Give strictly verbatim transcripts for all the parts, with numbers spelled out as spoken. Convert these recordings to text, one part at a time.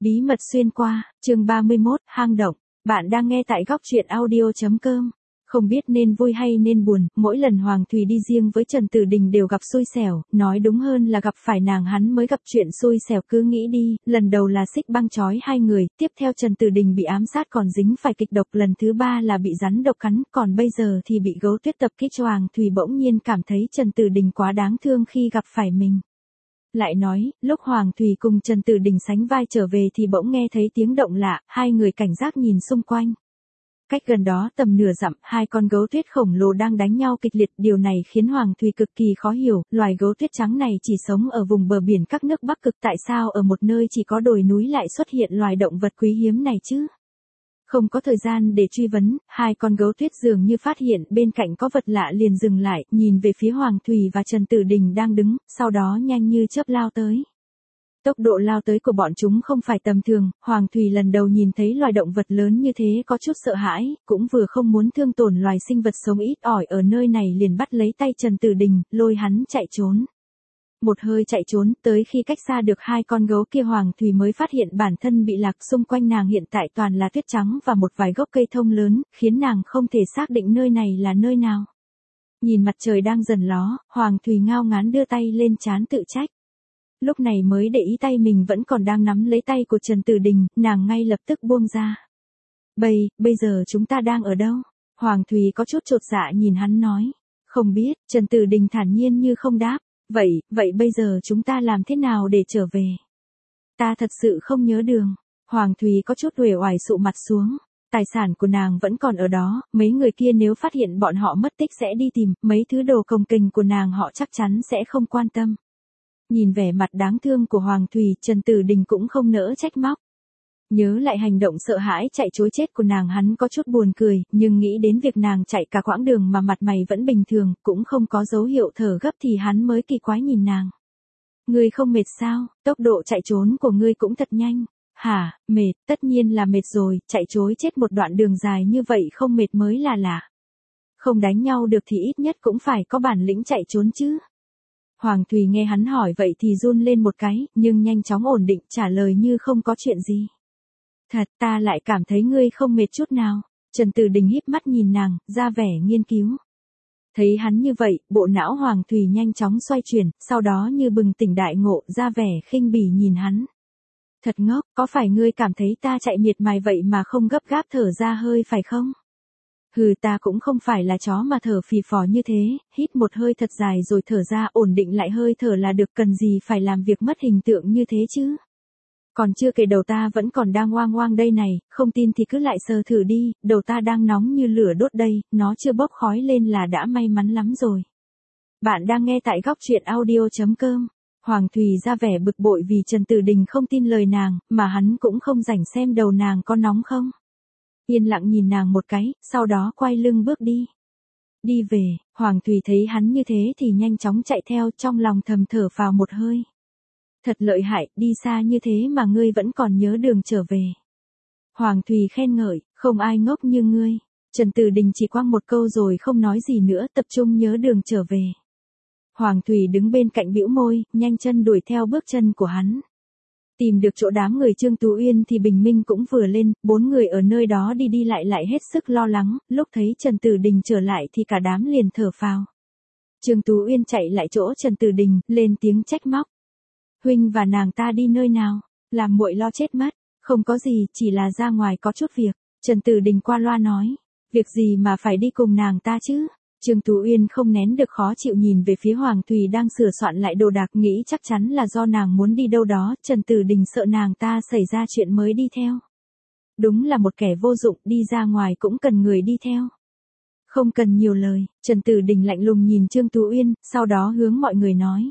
Bí mật xuyên qua, chương ba mươi mốt, hang động. Bạn đang nghe tại góc truyện audio.com. Không biết nên vui hay nên buồn, mỗi lần Hoàng Thùy đi riêng với Trần Tử Đình đều gặp xui xẻo, nói đúng hơn là gặp phải nàng hắn mới gặp chuyện xui xẻo. Cứ nghĩ đi, lần đầu là xích băng trói hai người, tiếp theo Trần Tử Đình bị ám sát còn dính phải kịch độc, lần thứ ba là bị rắn độc cắn, còn bây giờ thì bị gấu tuyết tập kích. Hoàng Thùy bỗng nhiên cảm thấy Trần Tử Đình quá đáng thương khi gặp phải mình. Lại nói, lúc Hoàng Thùy cùng Trần Tử Đình sánh vai trở về thì bỗng nghe thấy tiếng động lạ, hai người cảnh giác nhìn xung quanh. Cách gần đó tầm nửa dặm, hai con gấu tuyết khổng lồ đang đánh nhau kịch liệt, điều này khiến Hoàng Thùy cực kỳ khó hiểu, loài gấu tuyết trắng này chỉ sống ở vùng bờ biển các nước Bắc Cực, tại sao ở một nơi chỉ có đồi núi lại xuất hiện loài động vật quý hiếm này chứ? Không có thời gian để truy vấn, hai con gấu tuyết dường như phát hiện bên cạnh có vật lạ liền dừng lại, nhìn về phía Hoàng Thùy và Trần Tử Đình đang đứng, sau đó nhanh như chớp lao tới. Tốc độ lao tới của bọn chúng không phải tầm thường, Hoàng Thùy lần đầu nhìn thấy loài động vật lớn như thế có chút sợ hãi, cũng vừa không muốn thương tổn loài sinh vật sống ít ỏi ở nơi này liền bắt lấy tay Trần Tử Đình, lôi hắn chạy trốn. Một hơi chạy trốn, tới khi cách xa được hai con gấu kia Hoàng Thùy mới phát hiện bản thân bị lạc, xung quanh nàng hiện tại toàn là tuyết trắng và một vài gốc cây thông lớn, khiến nàng không thể xác định nơi này là nơi nào. Nhìn mặt trời đang dần ló, Hoàng Thùy ngao ngán đưa tay lên trán tự trách. Lúc này mới để ý tay mình vẫn còn đang nắm lấy tay của Trần Tử Đình, nàng ngay lập tức buông ra. Bây, bây giờ chúng ta đang ở đâu? Hoàng Thùy có chút chột dạ nhìn hắn nói. Không biết, Trần Tử Đình thản nhiên như không đáp. Vậy, vậy bây giờ chúng ta làm thế nào để trở về? Ta thật sự không nhớ đường. Hoàng Thùy có chút uể oải sụ mặt xuống. Tài sản của nàng vẫn còn ở đó, mấy người kia nếu phát hiện bọn họ mất tích sẽ đi tìm, mấy thứ đồ cồng kềnh của nàng họ chắc chắn sẽ không quan tâm. Nhìn vẻ mặt đáng thương của Hoàng Thùy, Trần Tử Đình cũng không nỡ trách móc. Nhớ lại hành động sợ hãi chạy trối chết của nàng, hắn có chút buồn cười, nhưng nghĩ đến việc nàng chạy cả quãng đường mà mặt mày vẫn bình thường, cũng không có dấu hiệu thở gấp thì hắn mới kỳ quái nhìn nàng. Ngươi không mệt sao, tốc độ chạy trốn của ngươi cũng thật nhanh. Hả, mệt, tất nhiên là mệt rồi, chạy trối chết một đoạn đường dài như vậy không mệt mới là lạ. Không đánh nhau được thì ít nhất cũng phải có bản lĩnh chạy trốn chứ. Hoàng Thùy nghe hắn hỏi vậy thì run lên một cái, nhưng nhanh chóng ổn định trả lời như không có chuyện gì. Thật, ta lại cảm thấy ngươi không mệt chút nào. Trần Tử Đình híp mắt nhìn nàng, ra vẻ nghiên cứu. Thấy hắn như vậy, bộ não Hoàng Thùy nhanh chóng xoay chuyển, sau đó như bừng tỉnh đại ngộ, ra vẻ khinh bỉ nhìn hắn. Thật ngốc, có phải ngươi cảm thấy ta chạy miệt mài vậy mà không gấp gáp thở ra hơi phải không? Hừ, ta cũng không phải là chó mà thở phì phò như thế, hít một hơi thật dài rồi thở ra, ổn định lại hơi thở là được, cần gì phải làm việc mất hình tượng như thế chứ? Còn chưa kể đầu ta vẫn còn đang oang oang đây này, không tin thì cứ lại sờ thử đi, đầu ta đang nóng như lửa đốt đây, nó chưa bốc khói lên là đã may mắn lắm rồi. Bạn đang nghe tại góc truyện audio.com. Hoàng Thùy ra vẻ bực bội vì Trần Tử Đình không tin lời nàng, mà hắn cũng không rảnh xem đầu nàng có nóng không. Yên lặng nhìn nàng một cái, sau đó quay lưng bước đi. Đi về, Hoàng Thùy thấy hắn như thế thì nhanh chóng chạy theo, trong lòng thầm thở phào một hơi. Thật lợi hại, đi xa như thế mà ngươi vẫn còn nhớ đường trở về. Hoàng Thùy khen ngợi, không ai ngốc như ngươi. Trần Tử Đình chỉ quăng một câu rồi không nói gì nữa, tập trung nhớ đường trở về. Hoàng Thùy đứng bên cạnh bĩu môi, nhanh chân đuổi theo bước chân của hắn. Tìm được chỗ đám người Trương Tú Uyên thì bình minh cũng vừa lên, bốn người ở nơi đó đi đi lại lại hết sức lo lắng, lúc thấy Trần Tử Đình trở lại thì cả đám liền thở phào. Trương Tú Uyên chạy lại chỗ Trần Tử Đình, lên tiếng trách móc. Huynh và nàng ta đi nơi nào, làm muội lo chết mất. Không có gì, chỉ là ra ngoài có chút việc. Trần Tử Đình qua loa nói, việc gì mà phải đi cùng nàng ta chứ? Trương Tú Uyên không nén được khó chịu nhìn về phía Hoàng Thùy đang sửa soạn lại đồ đạc, nghĩ chắc chắn là do nàng muốn đi đâu đó, Trần Tử Đình sợ nàng ta xảy ra chuyện mới đi theo. Đúng là một kẻ vô dụng, đi ra ngoài cũng cần người đi theo. Không cần nhiều lời, Trần Tử Đình lạnh lùng nhìn Trương Tú Uyên, sau đó hướng mọi người nói.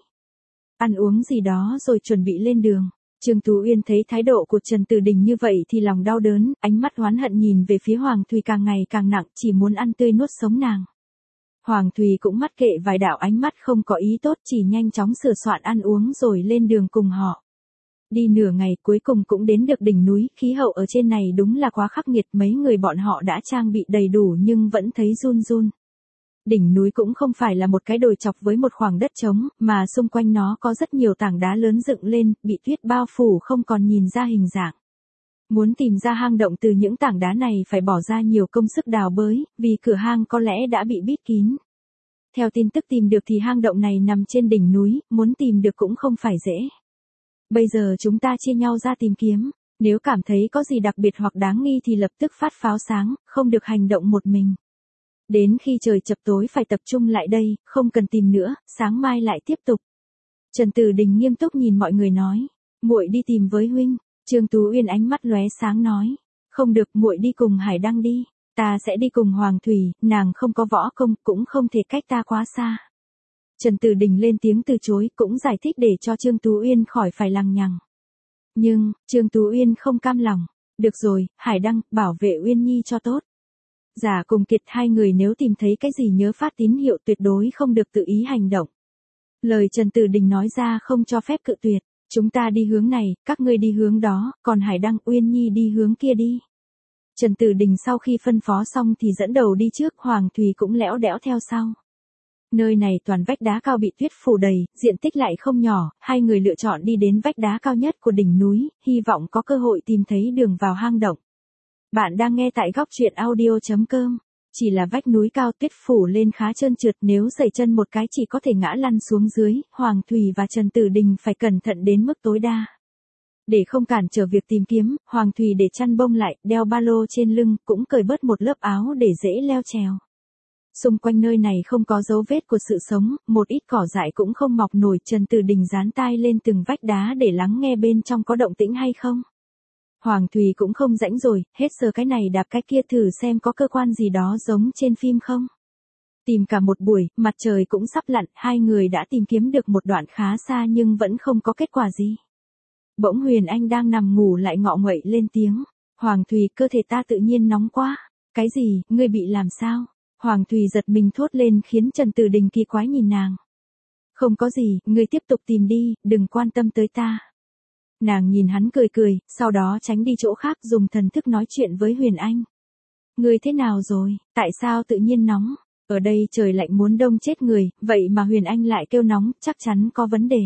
Ăn uống gì đó rồi chuẩn bị lên đường. Trương Tú Uyên thấy thái độ của Trần Tử Đình như vậy thì lòng đau đớn, ánh mắt oán hận nhìn về phía Hoàng Thùy càng ngày càng nặng, chỉ muốn ăn tươi nuốt sống nàng. Hoàng Thùy cũng mắt kệ vài đạo ánh mắt không có ý tốt, chỉ nhanh chóng sửa soạn ăn uống rồi lên đường cùng họ. Đi nửa ngày cuối cùng cũng đến được đỉnh núi, khí hậu ở trên này đúng là quá khắc nghiệt, mấy người bọn họ đã trang bị đầy đủ nhưng vẫn thấy run run. Đỉnh núi cũng không phải là một cái đồi chọc với một khoảng đất trống, mà xung quanh nó có rất nhiều tảng đá lớn dựng lên, bị tuyết bao phủ không còn nhìn ra hình dạng. Muốn tìm ra hang động từ những tảng đá này phải bỏ ra nhiều công sức đào bới, vì cửa hang có lẽ đã bị bít kín. Theo tin tức tìm được thì hang động này nằm trên đỉnh núi, muốn tìm được cũng không phải dễ. Bây giờ chúng ta chia nhau ra tìm kiếm, nếu cảm thấy có gì đặc biệt hoặc đáng nghi thì lập tức phát pháo sáng, không được hành động một mình. Đến khi trời chập tối phải tập trung lại đây, không cần tìm nữa, sáng mai lại tiếp tục. Trần Tử Đình nghiêm túc nhìn mọi người nói, muội đi tìm với huynh. Trương Tú Uyên ánh mắt lóe sáng nói, không được, muội đi cùng Hải Đăng đi, ta sẽ đi cùng Hoàng Thủy, nàng không có võ công, cũng không thể cách ta quá xa. Trần Tử Đình lên tiếng từ chối, cũng giải thích để cho Trương Tú Uyên khỏi phải lằng nhằng. Nhưng, Trương Tú Uyên không cam lòng, được rồi, Hải Đăng, bảo vệ Uyên Nhi cho tốt. Giả cùng Kiệt hai người nếu tìm thấy cái gì nhớ phát tín hiệu, tuyệt đối không được tự ý hành động. Lời Trần Tử Đình nói ra không cho phép cự tuyệt. Chúng ta đi hướng này, các ngươi đi hướng đó, còn Hải Đăng, Uyên Nhi đi hướng kia đi. Trần Tử Đình sau khi phân phó xong thì dẫn đầu đi trước, Hoàng Thùy cũng lẽo đẽo theo sau. Nơi này toàn vách đá cao bị tuyết phủ đầy, diện tích lại không nhỏ, hai người lựa chọn đi đến vách đá cao nhất của đỉnh núi, hy vọng có cơ hội tìm thấy đường vào hang động. Bạn đang nghe tại góc truyện audio chấm com. Chỉ là vách núi cao, tuyết phủ lên khá trơn trượt, nếu giày chân một cái chỉ có thể ngã lăn xuống dưới, Hoàng Thùy và Trần Tử Đình phải cẩn thận đến mức tối đa. Để không cản trở việc tìm kiếm, Hoàng Thùy để chăn bông lại, đeo ba lô trên lưng, cũng cởi bớt một lớp áo để dễ leo trèo. Xung quanh nơi này không có dấu vết của sự sống, một ít cỏ dại cũng không mọc nổi. Trần Tử Đình dán tai lên từng vách đá để lắng nghe bên trong có động tĩnh hay không. Hoàng Thùy cũng không rãnh rồi, hết giờ cái này đạp cái kia thử xem có cơ quan gì đó giống trên phim không. Tìm cả một buổi, mặt trời cũng sắp lặn, hai người đã tìm kiếm được một đoạn khá xa nhưng vẫn không có kết quả gì. Bỗng Huyền Anh đang nằm ngủ lại ngọ nguậy lên tiếng. Hoàng Thùy, cơ thể ta tự nhiên nóng quá. Cái gì, ngươi bị làm sao? Hoàng Thùy giật mình thốt lên khiến Trần Tử Đình kỳ quái nhìn nàng. Không có gì, ngươi tiếp tục tìm đi, đừng quan tâm tới ta. Nàng nhìn hắn cười cười, sau đó tránh đi chỗ khác dùng thần thức nói chuyện với Huyền Anh. Ngươi thế nào rồi, tại sao tự nhiên nóng? Ở đây trời lạnh muốn đông chết người, vậy mà Huyền Anh lại kêu nóng, chắc chắn có vấn đề.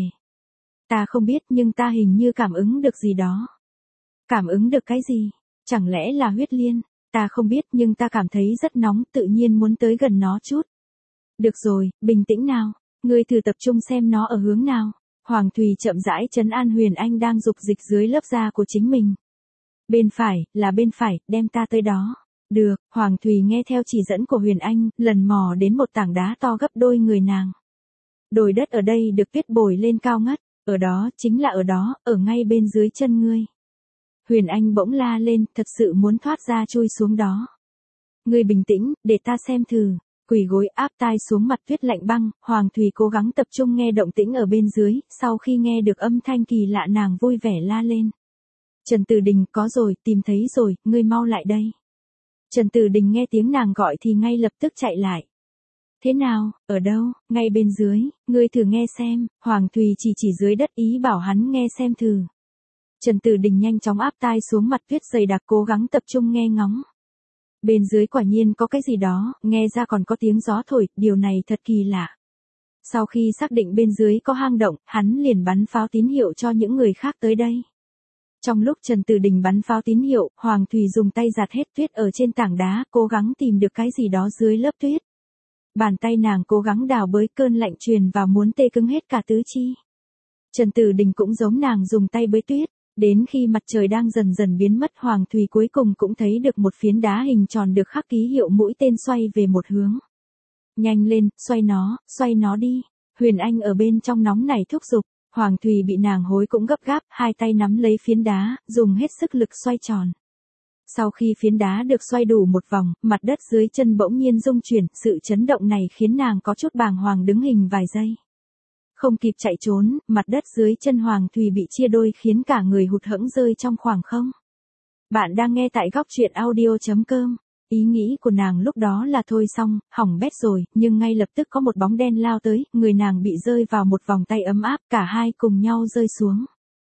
Ta không biết nhưng ta hình như cảm ứng được gì đó. Cảm ứng được cái gì? Chẳng lẽ là huyết liên? Ta không biết nhưng ta cảm thấy rất nóng, tự nhiên muốn tới gần nó chút. Được rồi, bình tĩnh nào, ngươi thử tập trung xem nó ở hướng nào. Hoàng Thùy chậm rãi trấn an Huyền Anh đang dục dịch dưới lớp da của chính mình. Bên phải, là bên phải, đem ta tới đó. Được, Hoàng Thùy nghe theo chỉ dẫn của Huyền Anh, lần mò đến một tảng đá to gấp đôi người nàng. Đồi đất ở đây được tuyết bồi lên cao ngất, ở đó, chính là ở đó, ở ngay bên dưới chân ngươi. Huyền Anh bỗng la lên, thật sự muốn thoát ra chui xuống đó. Ngươi bình tĩnh, để ta xem thử. Quỳ gối áp tai xuống mặt tuyết lạnh băng, Hoàng Thùy cố gắng tập trung nghe động tĩnh ở bên dưới, sau khi nghe được âm thanh kỳ lạ nàng vui vẻ la lên. Trần Tử Đình, có rồi, tìm thấy rồi, ngươi mau lại đây. Trần Tử Đình nghe tiếng nàng gọi thì ngay lập tức chạy lại. Thế nào, ở đâu, ngay bên dưới, ngươi thử nghe xem. Hoàng Thùy chỉ chỉ dưới đất ý bảo hắn nghe xem thử. Trần Tử Đình nhanh chóng áp tai xuống mặt tuyết dày đặc cố gắng tập trung nghe ngóng. Bên dưới quả nhiên có cái gì đó, nghe ra còn có tiếng gió thổi, điều này thật kỳ lạ. Sau khi xác định bên dưới có hang động, hắn liền bắn pháo tín hiệu cho những người khác tới đây. Trong lúc Trần Tử Đình bắn pháo tín hiệu, Hoàng Thùy dùng tay giạt hết tuyết ở trên tảng đá, cố gắng tìm được cái gì đó dưới lớp tuyết. Bàn tay nàng cố gắng đào bới, cơn lạnh truyền vào muốn tê cứng hết cả tứ chi. Trần Tử Đình cũng giống nàng dùng tay bới tuyết. Đến khi mặt trời đang dần dần biến mất, Hoàng Thùy cuối cùng cũng thấy được một phiến đá hình tròn được khắc ký hiệu mũi tên xoay về một hướng. Nhanh lên, xoay nó, xoay nó đi. Huyền Anh ở bên trong nóng nảy thúc giục. Hoàng Thùy bị nàng hối cũng gấp gáp, hai tay nắm lấy phiến đá, dùng hết sức lực xoay tròn. Sau khi phiến đá được xoay đủ một vòng, mặt đất dưới chân bỗng nhiên rung chuyển, sự chấn động này khiến nàng có chút bàng hoàng đứng hình vài giây. Không kịp chạy trốn, mặt đất dưới chân Hoàng Thùy bị chia đôi khiến cả người hụt hẫng rơi trong khoảng không. Bạn đang nghe tại góc truyện audio chấm com. Ý nghĩ của nàng lúc đó là thôi xong, hỏng bét rồi, nhưng ngay lập tức có một bóng đen lao tới, người nàng bị rơi vào một vòng tay ấm áp, cả hai cùng nhau rơi xuống.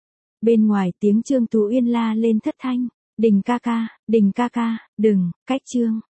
Bên ngoài tiếng Trương Tú Uyên la lên thất thanh, Đình ca ca, Đình ca ca, đừng, cách Trương.